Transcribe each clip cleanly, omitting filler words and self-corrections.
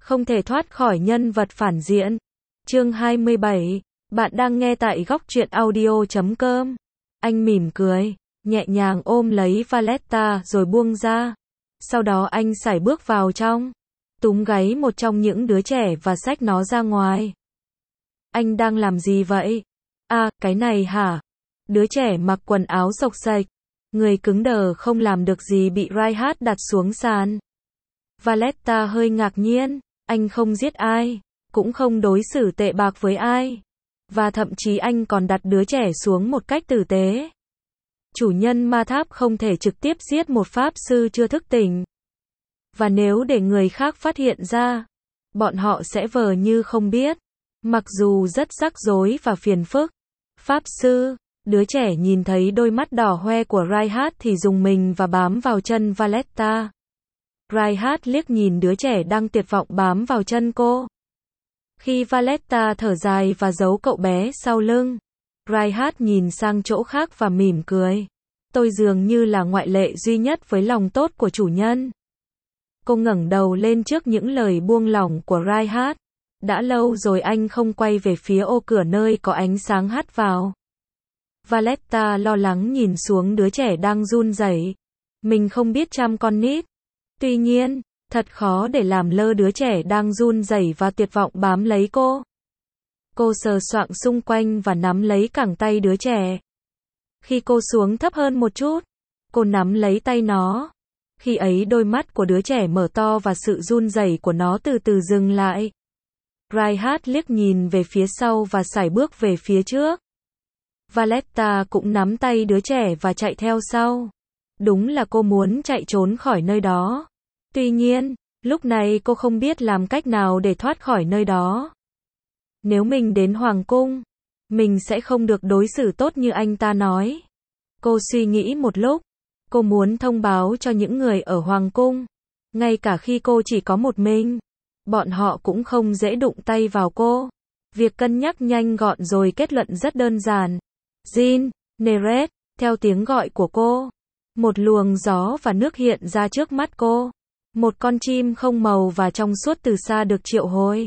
Không thể thoát khỏi nhân vật phản diện. Chương 27. Bạn đang nghe tại góc truyện audio.com. Anh mỉm cười, nhẹ nhàng ôm lấy Valletta rồi buông ra. Sau đó anh sải bước vào trong, túm gáy một trong những đứa trẻ và xách nó ra ngoài. Anh đang làm gì vậy? À, cái này hả? Đứa trẻ mặc quần áo xộc xệch, người cứng đờ không làm được gì bị Reinhardt đặt xuống sàn. Valletta hơi ngạc nhiên, anh không giết ai, cũng không đối xử tệ bạc với ai. Và thậm chí anh còn đặt đứa trẻ xuống một cách tử tế. Chủ nhân ma tháp không thể trực tiếp giết một pháp sư chưa thức tỉnh. Và nếu để người khác phát hiện ra, bọn họ sẽ vờ như không biết. Mặc dù rất rắc rối và phiền phức. Pháp sư, đứa trẻ nhìn thấy đôi mắt đỏ hoe của Reinhardt thì rùng mình và bám vào chân Valletta. Reinhardt liếc nhìn đứa trẻ đang tuyệt vọng bám vào chân cô. Khi Valletta thở dài và giấu cậu bé sau lưng, Reinhardt nhìn sang chỗ khác và mỉm cười. Tôi dường như là ngoại lệ duy nhất với lòng tốt của chủ nhân. Cô ngẩng đầu lên trước những lời buông lỏng của Reinhardt. Đã lâu rồi anh không quay về phía ô cửa nơi có ánh sáng hắt vào. Valletta lo lắng nhìn xuống đứa trẻ đang run rẩy. Mình không biết chăm con nít. Tuy nhiên, thật khó để làm lơ đứa trẻ đang run rẩy và tuyệt vọng bám lấy cô. Cô sờ soạng xung quanh và nắm lấy cẳng tay đứa trẻ. Khi cô xuống thấp hơn một chút, cô nắm lấy tay nó. Khi ấy đôi mắt của đứa trẻ mở to và sự run rẩy của nó từ từ dừng lại. Reinhardt liếc nhìn về phía sau và sải bước về phía trước. Valletta cũng nắm tay đứa trẻ và chạy theo sau. Đúng là cô muốn chạy trốn khỏi nơi đó. Tuy nhiên, lúc này cô không biết làm cách nào để thoát khỏi nơi đó. Nếu mình đến Hoàng cung, mình sẽ không được đối xử tốt như anh ta nói. Cô suy nghĩ một lúc. Cô muốn thông báo cho những người ở Hoàng cung. Ngay cả khi cô chỉ có một mình, bọn họ cũng không dễ đụng tay vào cô. Việc cân nhắc nhanh gọn rồi kết luận rất đơn giản. Jean, Neret, theo tiếng gọi của cô. Một luồng gió và nước hiện ra trước mắt cô. Một con chim không màu và trong suốt từ xa được triệu hồi.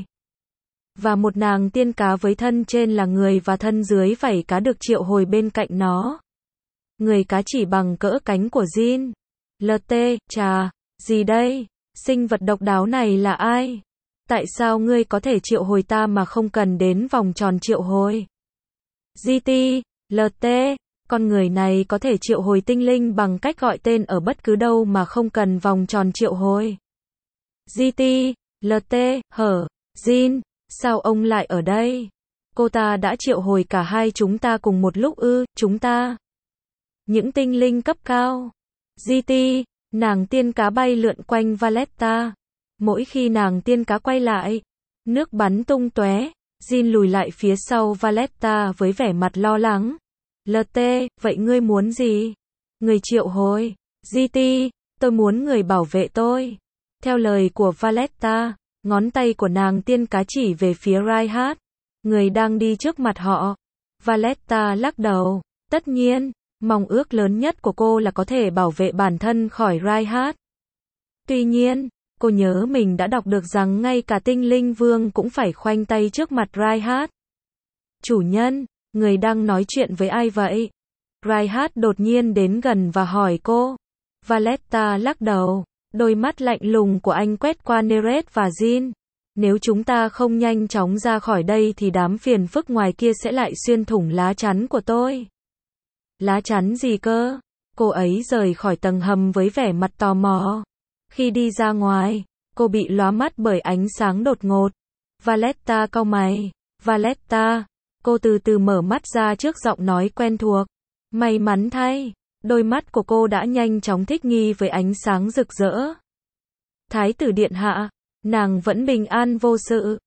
Và một nàng tiên cá với thân trên là người và thân dưới vảy cá được triệu hồi bên cạnh nó. Người cá chỉ bằng cỡ cánh của Jean. LT, chà, gì đây? Sinh vật độc đáo này là ai? Tại sao ngươi có thể triệu hồi ta mà không cần đến vòng tròn triệu hồi? GT, LT, con người này có thể triệu hồi tinh linh bằng cách gọi tên ở bất cứ đâu mà không cần vòng tròn triệu hồi. GT, LT, hở, Jean, sao ông lại ở đây? Cô ta đã triệu hồi cả hai chúng ta cùng một lúc ư? Chúng ta? Những tinh linh cấp cao. GT, nàng tiên cá bay lượn quanh Valletta. Mỗi khi nàng tiên cá quay lại, nước bắn tung tóe. Jean lùi lại phía sau Valletta với vẻ mặt lo lắng. LT, vậy ngươi muốn gì? Người triệu hồi. GT, tôi muốn người bảo vệ tôi. Theo lời của Valletta, ngón tay của nàng tiên cá chỉ về phía Reinhardt, người đang đi trước mặt họ. Valletta lắc đầu. Tất nhiên, mong ước lớn nhất của cô là có thể bảo vệ bản thân khỏi Reinhardt. Tuy nhiên, cô nhớ mình đã đọc được rằng ngay cả tinh linh vương cũng phải khoanh tay trước mặt Reinhardt. Chủ nhân, người đang nói chuyện với ai vậy? Reinhardt đột nhiên đến gần và hỏi cô. Valletta lắc đầu. Đôi mắt lạnh lùng của anh quét qua Neret và Jean. Nếu chúng ta không nhanh chóng ra khỏi đây thì đám phiền phức ngoài kia sẽ lại xuyên thủng lá chắn của tôi. Lá chắn gì cơ? Cô ấy rời khỏi tầng hầm với vẻ mặt tò mò. Khi đi ra ngoài, cô bị lóa mắt bởi ánh sáng đột ngột. Valletta cau mày. Valletta. Cô từ từ mở mắt ra trước giọng nói quen thuộc. May mắn thay, đôi mắt của cô đã nhanh chóng thích nghi với ánh sáng rực rỡ. Thái tử điện hạ, nàng vẫn bình an vô sự.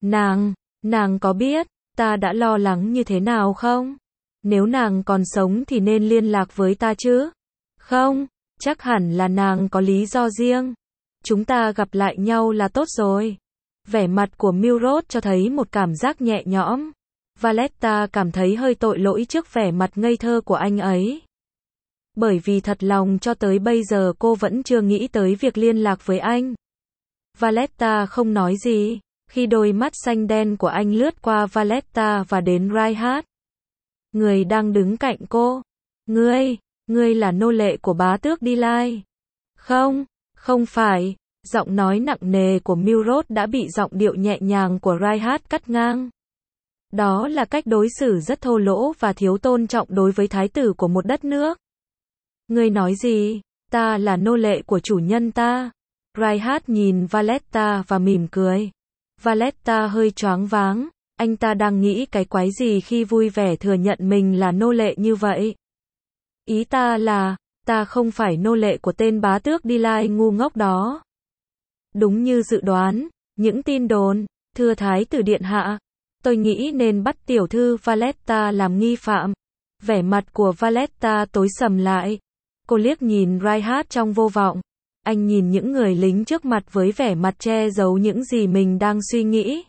Nàng có biết, ta đã lo lắng như thế nào không? Nếu nàng còn sống thì nên liên lạc với ta chứ? Không, chắc hẳn là nàng có lý do riêng. Chúng ta gặp lại nhau là tốt rồi. Vẻ mặt của Milrod cho thấy một cảm giác nhẹ nhõm. Valletta cảm thấy hơi tội lỗi trước vẻ mặt ngây thơ của anh ấy. Bởi vì thật lòng cho tới bây giờ cô vẫn chưa nghĩ tới việc liên lạc với anh. Valletta không nói gì, khi đôi mắt xanh đen của anh lướt qua Valletta và đến Reinhardt. Người đang đứng cạnh cô. Ngươi là nô lệ của bá tước Delay. Không, không phải. Giọng nói nặng nề của Milrod đã bị giọng điệu nhẹ nhàng của Reinhardt cắt ngang. Đó là cách đối xử rất thô lỗ và thiếu tôn trọng đối với thái tử của một đất nước. Ngươi nói gì? Ta là nô lệ của chủ nhân ta. Reinhardt nhìn Valletta và mỉm cười. Valletta hơi choáng váng. Anh ta đang nghĩ cái quái gì khi vui vẻ thừa nhận mình là nô lệ như vậy. Ý ta là, ta không phải nô lệ của tên bá tước Delay ngu ngốc đó. Đúng như dự đoán, những tin đồn, thưa thái tử điện hạ, tôi nghĩ nên bắt tiểu thư Valletta làm nghi phạm. Vẻ mặt của Valletta tối sầm lại. Cô liếc nhìn Reinhardt trong vô vọng. Anh nhìn những người lính trước mặt với vẻ mặt che giấu những gì mình đang suy nghĩ.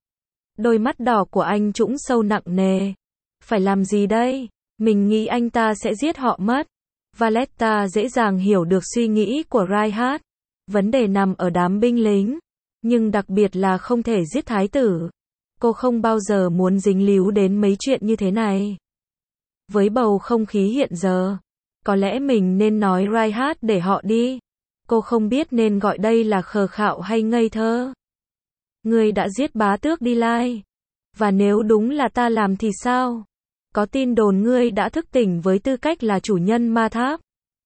Đôi mắt đỏ của anh trũng sâu nặng nề. Phải làm gì đây? Mình nghĩ anh ta sẽ giết họ mất. Valletta dễ dàng hiểu được suy nghĩ của Reinhardt. Vấn đề nằm ở đám binh lính. Nhưng đặc biệt là không thể giết thái tử. Cô không bao giờ muốn dính líu đến mấy chuyện như thế này. Với bầu không khí hiện giờ, có lẽ mình nên nói Reinhardt để họ đi. Cô không biết nên gọi đây là khờ khạo hay ngây thơ. Ngươi đã giết bá tước Delay. Và nếu đúng là ta làm thì sao? Có tin đồn ngươi đã thức tỉnh với tư cách là chủ nhân ma tháp.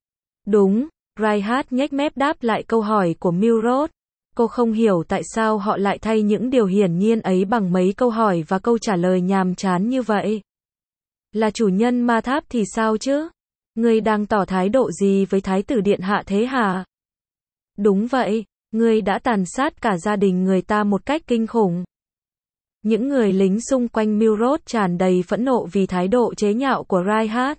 Đúng, Reinhardt nhếch mép đáp lại câu hỏi của Milrod. Cô không hiểu tại sao họ lại thay những điều hiển nhiên ấy bằng mấy câu hỏi và câu trả lời nhàm chán như vậy. Là chủ nhân ma tháp thì sao chứ? Ngươi đang tỏ thái độ gì với thái tử điện hạ thế hả? Đúng vậy, ngươi đã tàn sát cả gia đình người ta một cách kinh khủng. Những người lính xung quanh Milrod tràn đầy phẫn nộ vì thái độ chế nhạo của Reinhardt.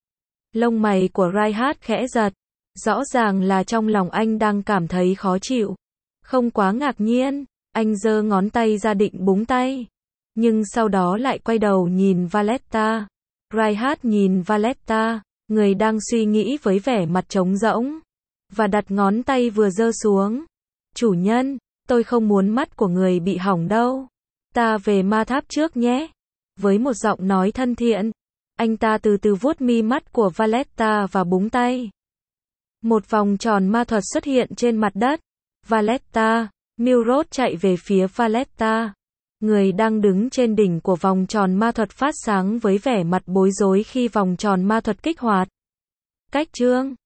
Lông mày của Reinhardt khẽ giật. Rõ ràng là trong lòng anh đang cảm thấy khó chịu. Không quá ngạc nhiên, anh giơ ngón tay ra định búng tay. Nhưng sau đó lại quay đầu nhìn Valletta. Reinhardt nhìn Valletta, người đang suy nghĩ với vẻ mặt trống rỗng. Và đặt ngón tay vừa giơ xuống. Chủ nhân, tôi không muốn mắt của người bị hỏng đâu. Ta về ma tháp trước nhé. Với một giọng nói thân thiện, anh ta từ từ vuốt mi mắt của Valletta và búng tay. Một vòng tròn ma thuật xuất hiện trên mặt đất. Valletta, Milrod chạy về phía Valletta. Người đang đứng trên đỉnh của vòng tròn ma thuật phát sáng với vẻ mặt bối rối khi vòng tròn ma thuật kích hoạt. Cách chương